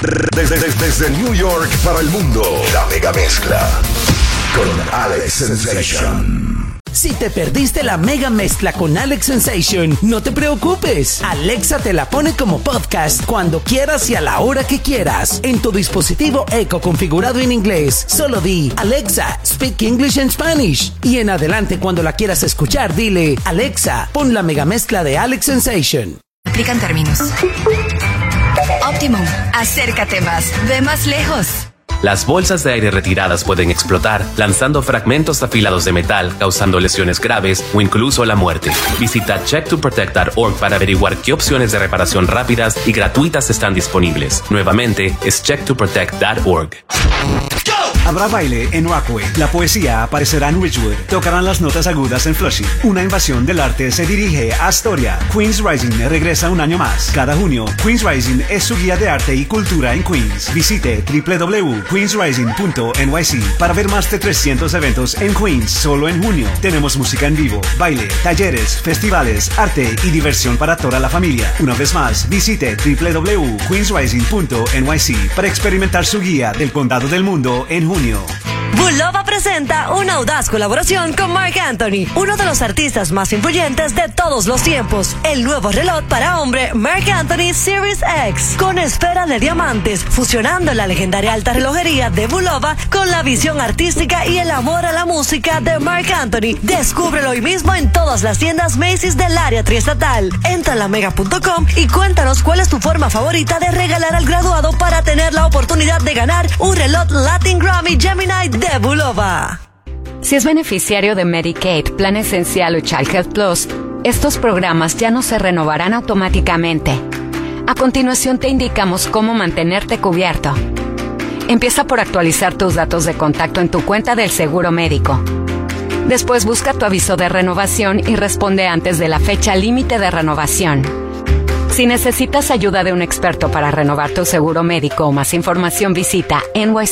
Desde New York para el mundo, la mega mezcla con Alex Sensation. Si te perdiste la mega mezcla con Alex Sensation, no te preocupes. Alexa te la pone como podcast cuando quieras y a la hora que quieras. En tu dispositivo Echo configurado en inglés, solo di Alexa, speak English and Spanish. Y en adelante, cuando la quieras escuchar, dile Alexa, pon la mega mezcla de Alex Sensation. Aplican términos. Optimum, acércate más, ve más lejos. Las bolsas de aire retiradas pueden explotar, lanzando fragmentos afilados de metal, causando lesiones graves o incluso la muerte. Visita checktoprotect.org para averiguar qué opciones de reparación rápidas y gratuitas están disponibles. Nuevamente, es checktoprotect.org. Habrá baile en Rockaway. La poesía aparecerá en Ridgewood. Tocarán las notas agudas en Flushing. Una invasión del arte se dirige a Astoria. Queens Rising regresa un año más. Cada junio, Queens Rising es su guía de arte y cultura en Queens. Visite www.queensrising.nyc para ver más de 300 eventos en Queens solo en junio. Tenemos música en vivo, baile, talleres, festivales, arte y diversión para toda la familia. Una vez más, visite www.queensrising.nyc para experimentar su guía del condado del mundo en junio. Bulova presenta una audaz colaboración con Marc Anthony, uno de los artistas más influyentes de todos los tiempos. El nuevo reloj para hombre Marc Anthony Series X, con esfera de diamantes, fusionando la legendaria alta relojería de Bulova con la visión artística y el amor a la música de Marc Anthony. Descúbrelo hoy mismo en todas las tiendas Macy's del área triestatal. Entra a lamega.com y cuéntanos cuál es tu forma favorita de regalar al graduado para tener la oportunidad de ganar un reloj Latin Grammy Gemini de Bulova. Si es beneficiario de Medicaid, Plan Esencial o Child Health Plus, estos programas ya no se renovarán automáticamente. A continuación te indicamos cómo mantenerte cubierto. Empieza por actualizar tus datos de contacto en tu cuenta del seguro médico. Después busca tu aviso de renovación y responde antes de la fecha límite de renovación. Si necesitas ayuda de un experto para renovar tu seguro médico o más información, visita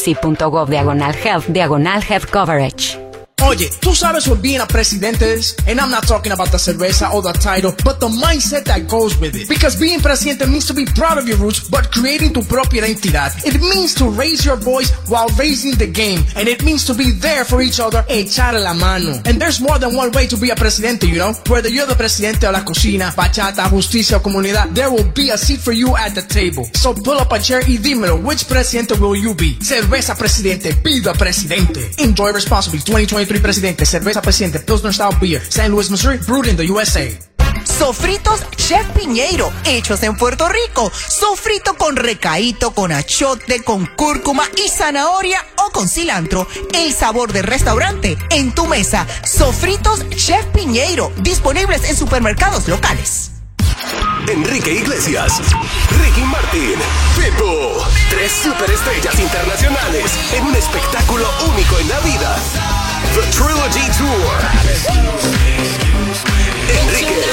nyc.gov/health/health coverage. Oye, tú sabes what being a presidente is? And I'm not talking about the cerveza or the title, but the mindset that goes with it. Because being presidente means to be proud of your roots, but creating tu propia identidad. It means to raise your voice while raising the game. And it means to be there for each other, echar la mano. And there's more than one way to be a presidente, you know? Whether you're the presidente de la cocina, bachata, justicia o comunidad, there will be a seat for you at the table. So pull up a chair y dímelo, which presidente will you be? Cerveza Presidente, be the presidente. Enjoy responsibly. 2023 Presidente, Cerveza Presidente, Pilsner Style Beer, St. Louis, Missouri, brewed in the USA. Sofritos Chef Piñeiro, hechos en Puerto Rico. Sofrito con recaíto, con achote, con cúrcuma y zanahoria o con cilantro. El sabor del restaurante en tu mesa. Sofritos Chef Piñeiro, disponibles en supermercados locales. Enrique Iglesias, Ricky Martin, Pitbull, 3 superestrellas internacionales en un espectáculo único en la vida. The Trilogy Tour. Enrique,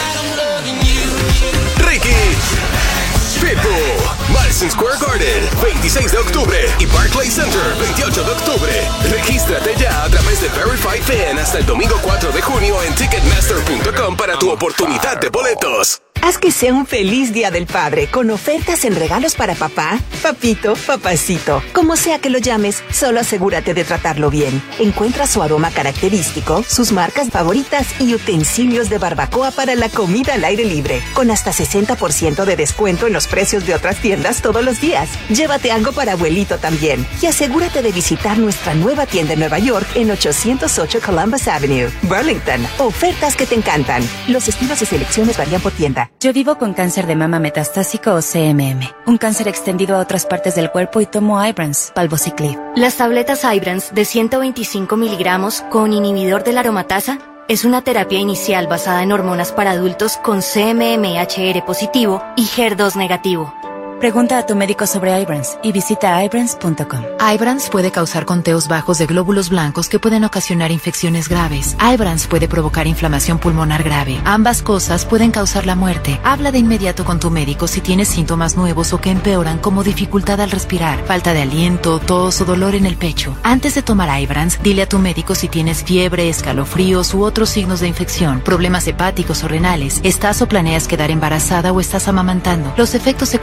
Ricky, Pitbull, Madison Square Garden, 26 de octubre y Barclays Center, 28 de octubre. Regístrate ya a través de Verified Fan hasta el domingo 4 de junio en Ticketmaster.com para tu oportunidad de boletos. Haz que sea un feliz Día del Padre con ofertas en regalos para papá, papito, papacito. Como sea que lo llames, solo asegúrate de tratarlo bien. Encuentra su aroma característico, sus marcas favoritas y utensilios de barbacoa para la comida al aire libre, con hasta 60% de descuento en los precios de otras tiendas todos los días. Llévate algo para abuelito también y asegúrate de visitar nuestra nueva tienda en Nueva York en 808 Columbus Avenue, Burlington. Ofertas que te encantan. Los estilos y selecciones varían por tienda. Yo vivo con cáncer de mama metastásico o CMM, un cáncer extendido a otras partes del cuerpo y tomo Ibrance, Palbociclib. Las tabletas Ibrance de 125 miligramos con inhibidor de la aromatasa es una terapia inicial basada en hormonas para adultos con CMMHR positivo y HER2 negativo. Pregunta a tu médico sobre Ibrance y visita ibrance.com. Ibrance puede causar conteos bajos de glóbulos blancos que pueden ocasionar infecciones graves. Ibrance puede provocar inflamación pulmonar grave. Ambas cosas pueden causar la muerte. Habla de inmediato con tu médico si tienes síntomas nuevos o que empeoran, como dificultad al respirar, falta de aliento, tos o dolor en el pecho. Antes de tomar Ibrance, dile a tu médico si tienes fiebre, escalofríos u otros signos de infección, problemas hepáticos o renales, estás o planeas quedar embarazada o estás amamantando. Los efectos secundarios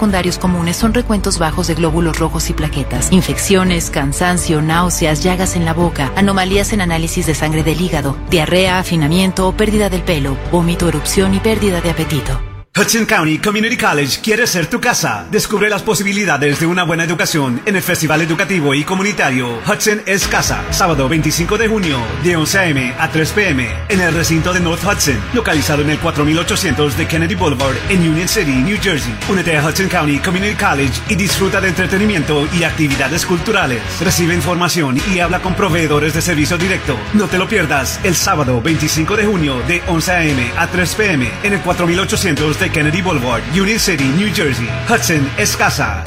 comunes son recuentos bajos de glóbulos rojos y plaquetas, infecciones, cansancio, náuseas, llagas en la boca, anomalías en análisis de sangre del hígado, diarrea, afinamiento o pérdida del pelo, vómito, erupción y pérdida de apetito. Hudson County Community College quiere ser tu casa. Descubre las posibilidades de una buena educación en el Festival Educativo y Comunitario Hudson es Casa, sábado 25 de junio, de 11 a.m. a 3 p.m. en el recinto de North Hudson, localizado en el 4800 de Kennedy Boulevard en Union City, New Jersey. Únete a Hudson County Community College y disfruta de entretenimiento y actividades culturales. Recibe información y habla con proveedores de servicio directo. No te lo pierdas el sábado 25 de junio de 11 a.m. a 3 p.m. en el 4800 de Kennedy Boulevard, Union City, New Jersey. Hudson es casa.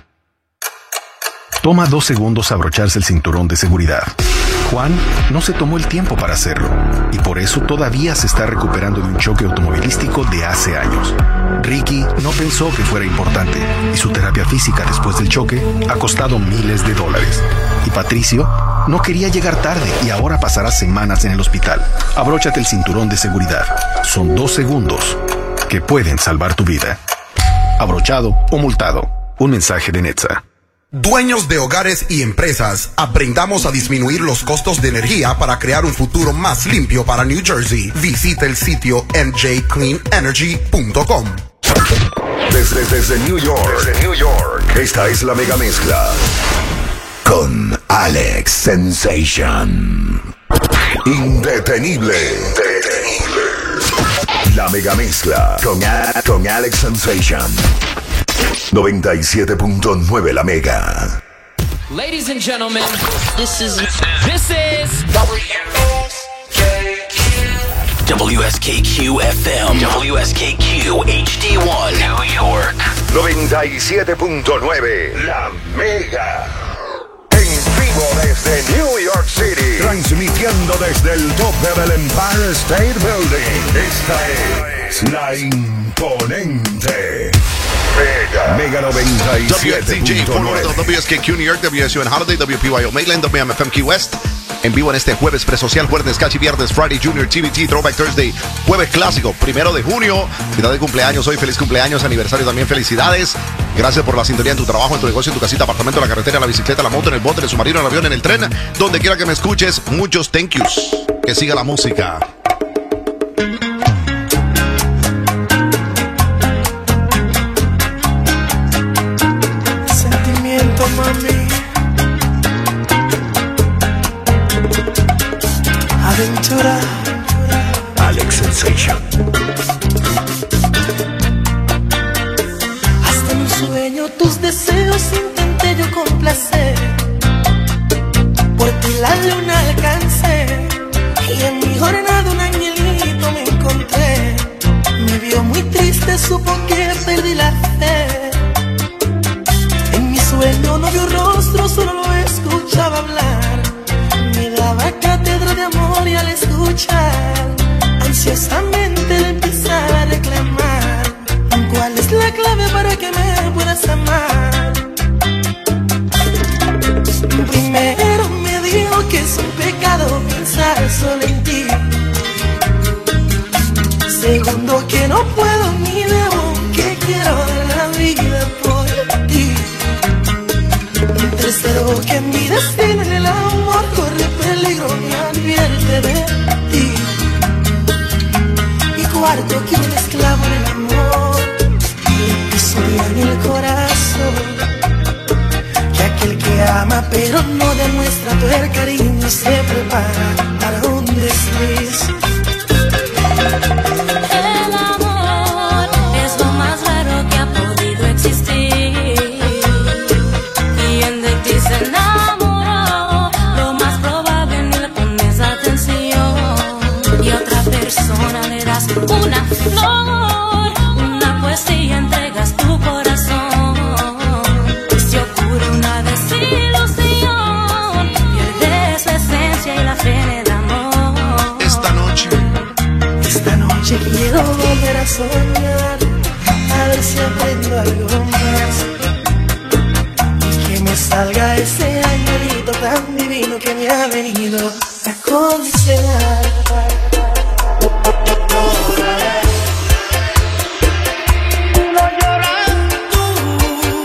Toma 2 segundos abrocharse el cinturón de seguridad. Juan no se tomó el tiempo para hacerlo y por eso todavía se está recuperando de un choque automovilístico de hace años. Ricky no pensó que fuera importante y su terapia física después del choque ha costado miles de dólares. Y Patricio no quería llegar tarde y ahora pasará semanas en el hospital. Abróchate el cinturón de seguridad. Son 2 segundos que pueden salvar tu vida. Abrochado o multado. Un mensaje de Netza. Dueños de hogares y empresas, aprendamos a disminuir los costos de energía para crear un futuro más limpio para New Jersey. Visita el sitio njcleanenergy.com. Desde New York, esta es la mega mezcla con Alex Sensation. Indetenible. La mega mezcla con Alex Sensation. 97.9 la mega. Ladies and gentlemen, this is WSKQ FM, WSKQ HD1, New York. 97.9 la mega. En vivo desde New York City, transmitiendo desde el tope del Empire State Building. Esta es la imponente Mega 97.9. WSKQ New York, WSUN Holiday, WPYO Mainland, WMFM Key West. En vivo en este jueves presocial, jueves Cachi, viernes Friday Junior, TBT, Throwback Thursday, jueves clásico, 1 de junio, final de cumpleaños hoy, feliz cumpleaños, aniversario también, felicidades. Gracias por la sintonía en tu trabajo, en tu negocio, en tu casita, apartamento, en la carretera, en la bicicleta, en la moto, en el bote, en el submarino, en el avión, en el tren, donde quiera que me escuches, muchos thank yous. Que siga la música. Sentimiento, mami. Aventura. Alex Sensation. Hasta en un sueño tus deseos intenté yo complacer. Por ti la luna alcancé y en mi jornada un angelito me encontré. Me vio muy triste, supo que perdí la fe. En mi sueño no vio rostro, solo lo escuchaba hablar. Me daba cátedra de amor y al escuchar ansiosamente le empezaba a reclamar. ¿Cuál es la clave para que me puedas amar? Primero me dijo que es un pecado pensar solo en ti. Segundo, que no puedo ni debo, que quiero dar la vida por ti. Tercero, que mi destino en el amor corre peligro, me advierte de ti. Y cuarto, que un esclavo en el amor le pisotea en el corazón. Que aquel que ama pero no demuestra todo el cariño se prepara para un desliz. El amor es lo más raro que ha podido existir. Quien de ti se enamoró, lo más probable ni le pones atención. Y a otra persona le das una flor, una poesía, entregas tu corazón. Y se ocurre una desilusión, pierdes la esencia y la fe en el amor. Esta noche quiero volver a soñar, a ver si aprendo algo más. Y que me salga ese angelito tan divino que me ha venido a aconsejar. No lloras tú,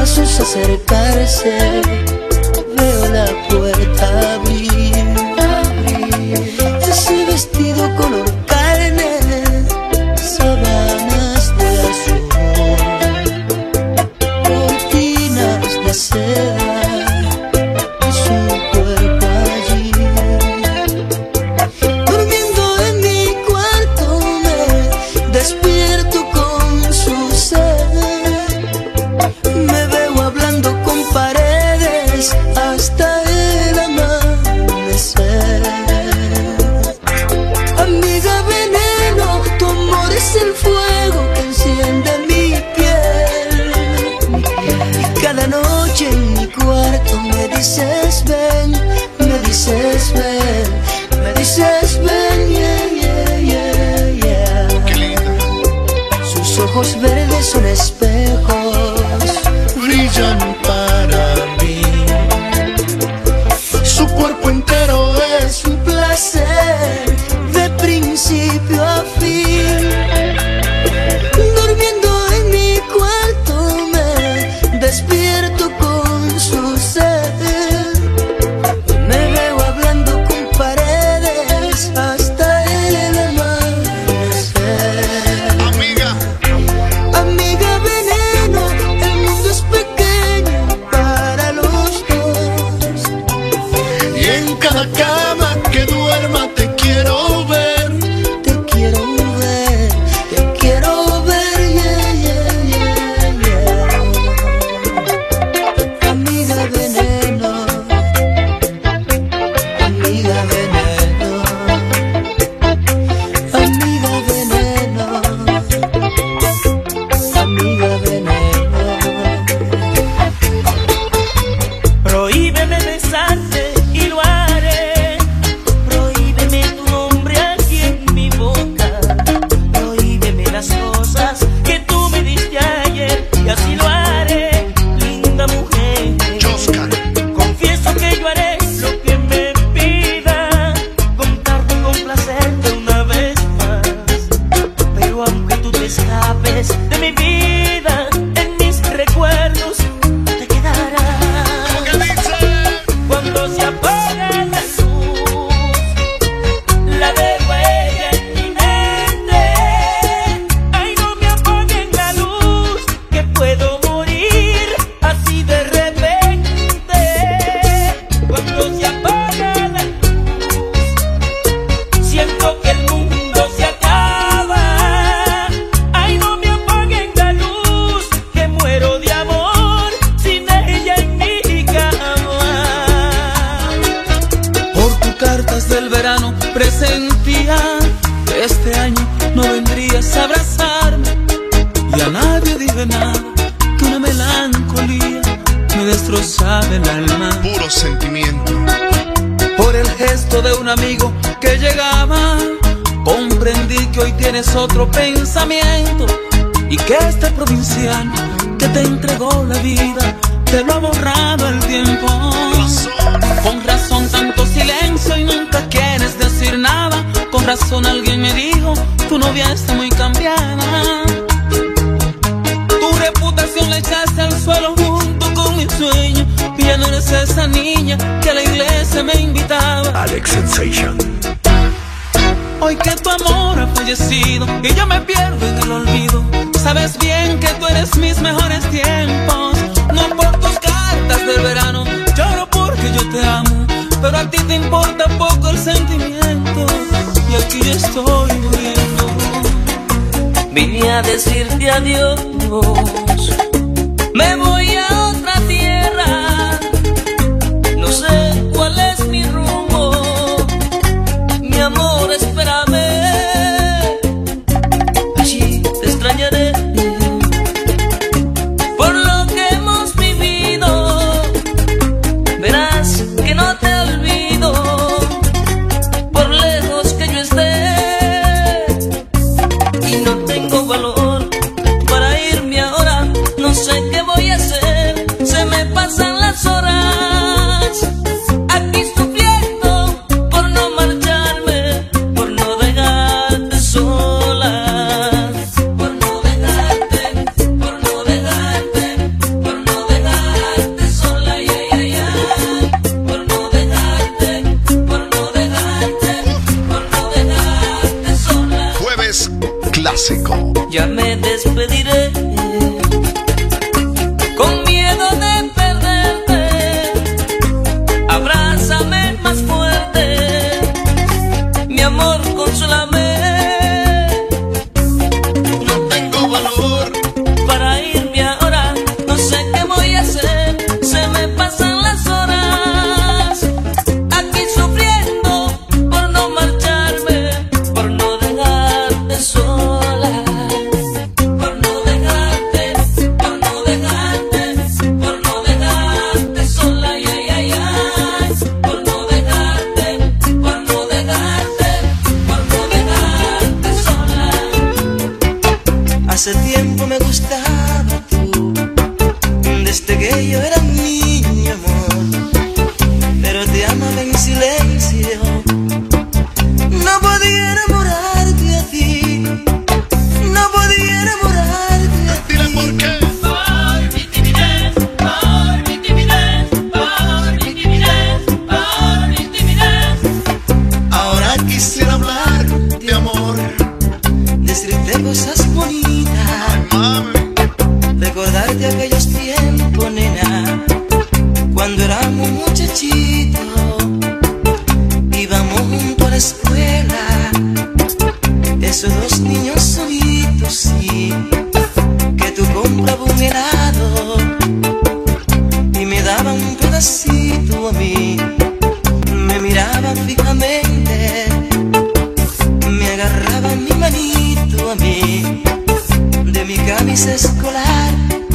pasos acercarse, veo la puerta abrir. Ese vestido color carne, sábanas de azul, cortinas de seda, su cuerpo allí. Durmiendo en mi cuarto me despierto con su ser. Me veo hablando con paredes hasta el amanecer. Amiga veneno, tu amor es el fuego que enciende mi piel. Y cada noche en mi cuarto me dices ven, me dices ven, me dices ven, yeah, yeah, yeah, yeah. Qué linda. Sus ojos verdes son espejos, brillan para mí. Su cuerpo entero es un placer, de principio a fin. Durmiendo en mi cuarto me despierto con su ser. Me veo hablando con paredes hasta el amanecer. Amiga, Amiga veneno, el mundo es pequeño para los dos. y en cada cama que duerma te quiero ver. Te quiero ver, te quiero ver, yeah, yeah, yeah, yeah. Amiga veneno, amiga veneno, amiga veneno, amiga veneno. Prohíbeme besarte y lo haré. Prohíbeme tu nombre aquí en mi boca. Prohíbeme las cosas que tú me diste ayer y así lo haré, linda mujer. Confieso que yo haré lo que me pida, contarte y complacerte una vez más. Pero aunque tú te escapes de mi vida, en mis recuerdos te quedarás. Cuando se apaga la luz, la dejo a ella en mi mente. Ay, no me apaguen la luz, que puedo morir así de repente. Cuando se apaga la luz, siento que el mundo se acaba. Ay, no me apaguen la luz, que muero de amor sin ella en mi cama. Por tus cartas del verano presentía que este año no vendrías a abrazarme, y a nadie dije nada, que una melancolía me destrozaba el alma. Puro sentimiento. Por el gesto de un amigo que llegaba, comprendí que hoy tienes otro pensamiento, y que este provinciano que te entregó la vida te lo ha borrado el tiempo. Con razón tanto silencio y nunca quieres decir nada. Con razón alguien me dijo, tu novia está muy cambiada. Tu reputación la echaste al suelo junto con mi sueño, y ya no eres esa niña que a la iglesia me invitaba. Alex Sensation. Hoy que tu amor ha fallecido y yo me pierdo en el olvido, sabes bien que tú eres mis mejores tiempos. No por tus cartas del verano, lloro porque yo te amo, pero a ti te importa poco el sentimiento, y aquí yo estoy muriendo. Vine a decirte adiós, me voy a otra tierra, no sé cuál es mi rumbo, mi amor, espérame, allí te extrañaré. Por lo que hemos vivido, verás que no te olvido, por lejos que yo esté, y no tengo valor para irme ahora, no sé qué voy a hacer, se me pasan las horas, aquí sufriendo por no marcharme, por no dejarte sola, por no dejarte, por no dejarte, por no dejarte. despediré. Con miedo de perderte, abrázame más fuerte, mi amor, consúlame. No tengo valor para irme ahora, no sé qué voy a hacer, se me pasan las horas, aquí sufriendo por no marcharme, por no dejarte sola, por no dejarte, por no dejarte, por no dejarte sola, ay, ay, ay, ay, por no dejarte, por no dejarte, por no dejarte sola. Hace tiempo me gustaba tú, desde que yo era niño, amor, pero te amaba en silencio, no podía enamorarte a ti, no podía enamorarte a ti. Dile por qué. Por mi timidez, por mi timidez, por mi timidez, por mi timidez. Ahora quisiera hablar de amor, decirte cosas bonitas, recordarte aquellos tiempos, nena, cuando éramos muchachitos, íbamos junto a la escuela, esos dos niños solitos, sí, que tú comprabas un helado y me daban un pedacito a mí, me miraban fijamente, me agarraban mi manito a mí, de mi camisa escolar,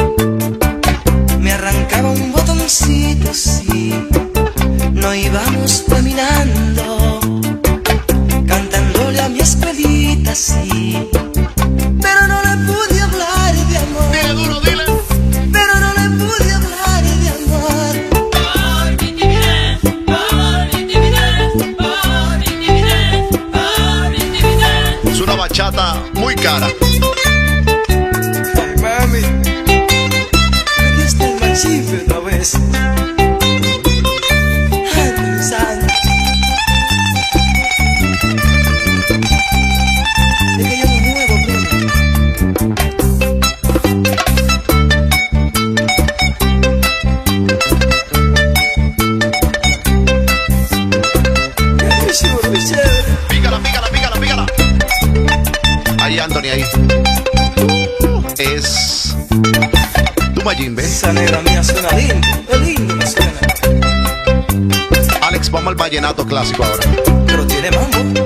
me arrancaba un botoncito, sí, nos íbamos caminando, cantándole a mi escuelita, sí, pero no le pude hablar de amor. Dile duro, dile. Pero no le pude hablar de amor. Por mi timidez, por mi timidez, por mi timidez, por mi timidez. Es una bachata muy cara. Ay, mami, aquí está el machife otra vez. Ay, pensando. Es que yo no juego, pero Pícala, pícala, pícala, pícala. Ahí, Anthony, ahí. Es tu Mayimbe. esa negra mía suena lindo, es lindo me suena, Alex, vamos al vallenato clásico ahora. pero tiene mambo.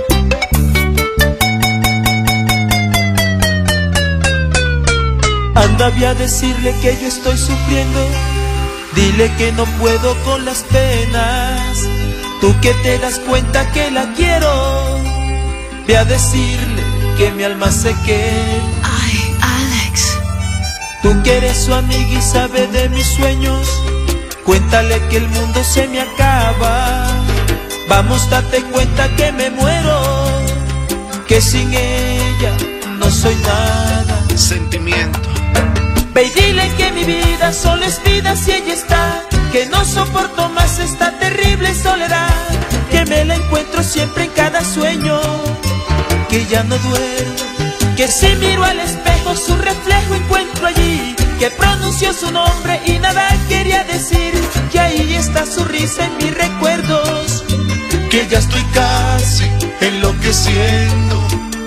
Anda, ve a decirle que yo estoy sufriendo. Dile que no puedo con las penas. Tú que te das cuenta que la quiero. Ve a decirle que mi alma se quema. Ay, Alex. Tú que eres su amiga y sabe de mis sueños. Cuéntale que el mundo se me acaba. Vamos, date cuenta que me muero. Que sin ella no soy nada. Sentimiento. Ve y dile que mi vida solo es vida si ella está, que no soporto más esta terrible soledad, que me la encuentro siempre en cada sueño, que ya no duermo, que si miro al espejo su reflejo encuentro allí, que pronunció su nombre y nada quería decir, que ahí está su risa en mis recuerdos, que ya estoy casi enloqueciendo.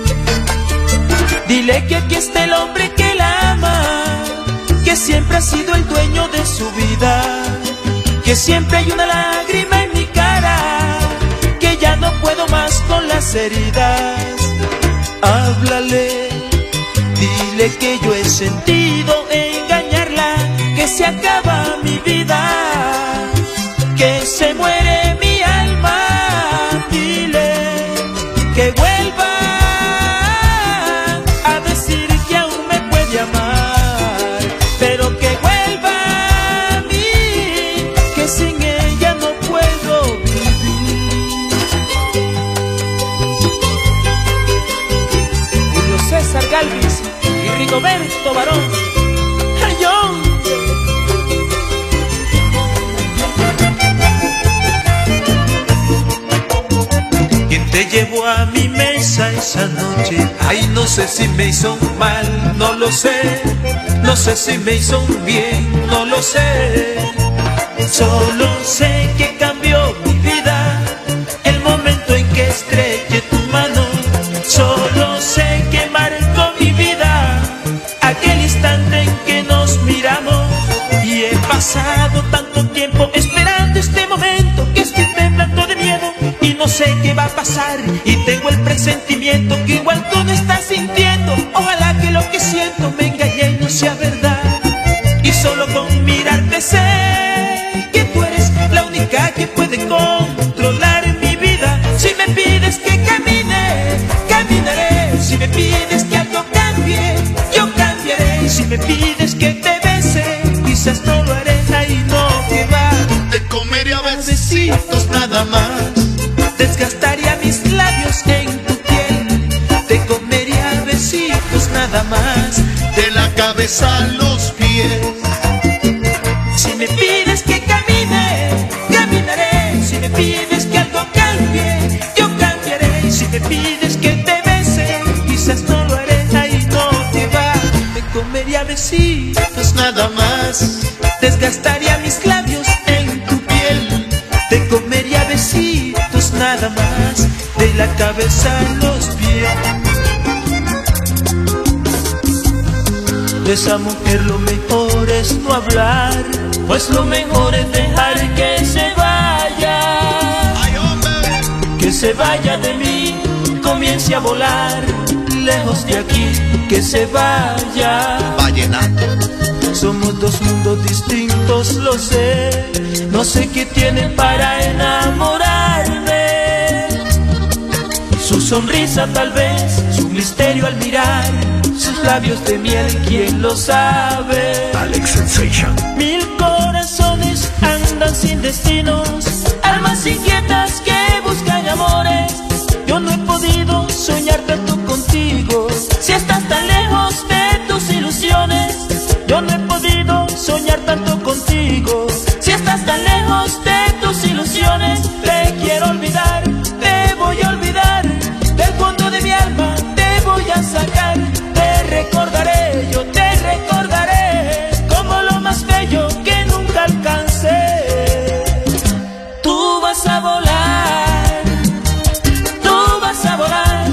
Dile que aquí está el hombre que la ama, que siempre ha sido el dueño de su vida, que siempre hay una lágrima en mi cara, que ya no puedo más con las heridas. Háblale, dile que yo he sentido engañarla, que se acaba mi vida, que se muere mi alma. Dile que vuelva a decir que aún me puede amar, pero que vuelva a mí, que sin ella no puedo vivir. Julio César Galvis y Rigoberto Barón. ¡Ayón! te llevo a mi mesa esa noche. Ay, no sé si me hizo mal, no lo sé. No sé si me hizo bien, no lo sé. Solo sé que cambió mi vida el momento en que estreché tu mano. Solo sé que marcó mi vida aquel instante en que nos miramos. Y he pasado tanto tiempo esperando este momento que estoy temblando de miedo y no sé qué va a pasar. Y tengo el presentimiento que igual tú no estás sintiendo. Ojalá que lo que siento me engañe y no sea verdad. Y solo con mirarte sé que tú eres la única que puede controlar mi vida. Si me pides que camine, caminaré. Si me pides que algo cambie, yo cambiaré. Y si me pides que te bese, quizás no lo haré. Ahí no, que va. Te comería a besitos nada más. Desgastaría mis labios en tu piel. Te comería a besitos nada más. De la cabeza a los pies. Si me pides que camine, caminaré. Si me pides que algo cambie, yo cambiaré. Y si me pides que te bese, quizás no lo haré. Ahí no te va. Te comería besitos nada más. Desgastaría mis labios en tu piel. Te comería besitos nada más. De la cabeza a los pies. De esa mujer lo mejor es no hablar, pues lo mejor es dejar que se vaya. Que se vaya de mí, comience a volar lejos de aquí, que se vaya. Vallenato. Somos dos mundos distintos, lo sé. No sé qué tiene para enamorarme. Su sonrisa tal vez, su misterio al mirar, sus labios de miel, ¿quién lo sabe? Alex Sensation. Mil corazones andan sin destinos, almas inquietas que buscan amores. Yo no he podido soñar tanto contigo, si estás tan lejos de tus ilusiones. Yo no he podido soñar tanto contigo, si estás tan lejos de tus ilusiones. Te quiero olvidar, te voy a olvidar, del fondo de mi alma te voy a sacar. Te recordaré, yo te recordaré, como lo más bello que nunca alcancé. Tú vas a volar, tú vas a volar.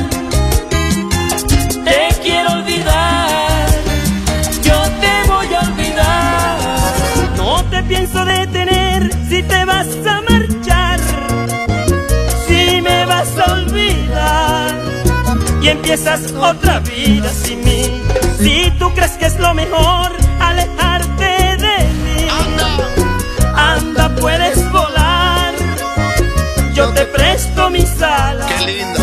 Te quiero olvidar, yo te voy a olvidar. No te pienso detener si te vas a marchar, si me vas a olvidar y empiezas otra vida sin mí. Si tú crees que es lo mejor alejarte de mí, anda, puedes volar. Yo te presto mis alas. Qué linda.